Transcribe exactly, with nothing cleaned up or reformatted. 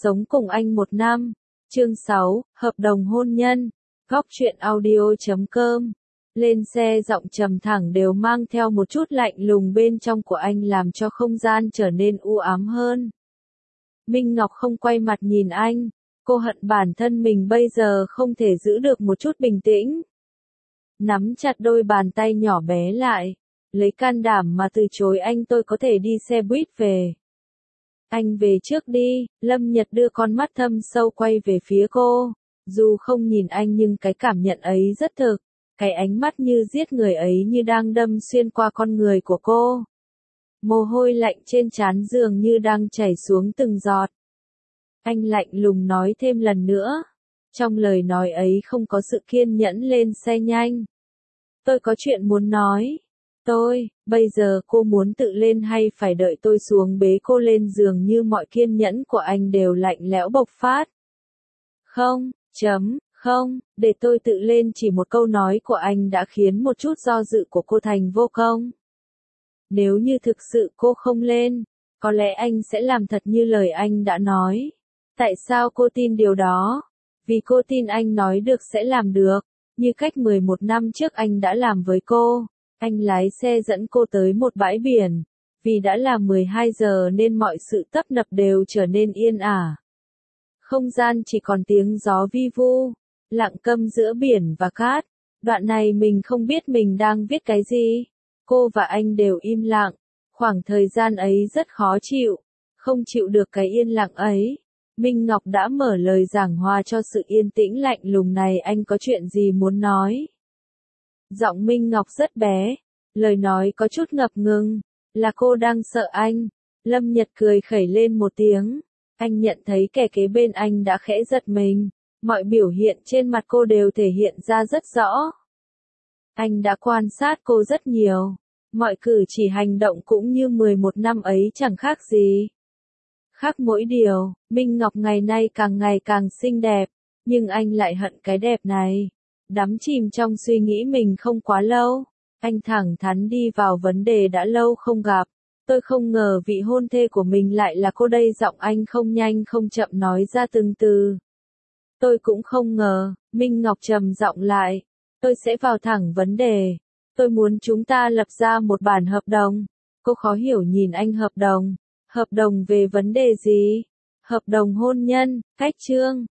sống cùng anh một năm. Chương sáu, hợp đồng hôn nhân. Góc truyện audio chấm com. Lên xe giọng trầm thẳng đều mang theo một chút lạnh lùng bên trong của anh làm cho không gian trở nên u ám hơn. Minh Ngọc không quay mặt nhìn anh, cô hận bản thân mình bây giờ không thể giữ được một chút bình tĩnh. Nắm chặt đôi bàn tay nhỏ bé lại, lấy can đảm mà từ chối anh. Tôi có thể đi xe buýt về. Anh về trước đi. Lâm Nhật đưa con mắt thâm sâu quay về phía cô. Dù không nhìn anh nhưng cái cảm nhận ấy rất thực. Cái ánh mắt như giết người ấy như đang đâm xuyên qua con người của cô. Mồ hôi lạnh trên trán dường như đang chảy xuống từng giọt. Anh lạnh lùng nói thêm lần nữa. Trong lời nói ấy không có sự kiên nhẫn. Lên xe nhanh. Tôi có chuyện muốn nói. Tôi, bây giờ cô muốn tự lên hay phải đợi tôi xuống bế cô lên giường? Như mọi kiên nhẫn của anh đều lạnh lẽo bộc phát. Không, chấm, không, để tôi tự lên. Chỉ một câu nói của anh đã khiến một chút do dự của cô thành vô công. Nếu như thực sự cô không lên, có lẽ anh sẽ làm thật như lời anh đã nói. Tại sao cô tin điều đó? Vì cô tin anh nói được sẽ làm được, như cách mười một năm trước anh đã làm với cô. Anh lái xe dẫn cô tới một bãi biển. Vì đã là mười hai giờ nên mọi sự tấp nập đều trở nên yên ả. Không gian chỉ còn tiếng gió vi vu, lặng câm giữa biển và cát. Đoạn này mình không biết mình đang viết cái gì. Cô và anh đều im lặng. Khoảng thời gian ấy rất khó chịu. Không chịu được cái yên lặng ấy. Minh Ngọc đã mở lời giảng hòa cho sự yên tĩnh lạnh lùng này. Anh có chuyện gì muốn nói? Giọng Minh Ngọc rất bé. Lời nói có chút ngập ngừng. Là cô đang sợ anh. Lâm Nhật cười khẩy lên một tiếng. Anh nhận thấy kẻ kế bên anh đã khẽ giật mình. Mọi biểu hiện trên mặt cô đều thể hiện ra rất rõ. Anh đã quan sát cô rất nhiều. Mọi cử chỉ hành động cũng như mười một năm ấy chẳng khác gì. Khác mỗi điều, Minh Ngọc ngày nay càng ngày càng xinh đẹp. Nhưng anh lại hận cái đẹp này. Đắm chìm trong suy nghĩ mình không quá lâu. Anh thẳng thắn đi vào vấn đề đã lâu không gặp. Tôi không ngờ vị hôn thê của mình lại là cô đây. Giọng anh không nhanh không chậm nói ra từng từ. Tôi cũng không ngờ. Minh Ngọc trầm giọng lại. Tôi sẽ vào thẳng vấn đề. Tôi muốn chúng ta lập ra một bản hợp đồng. Cô khó hiểu nhìn anh. Hợp đồng? Hợp đồng về vấn đề gì? Hợp đồng hôn nhân, cách chương.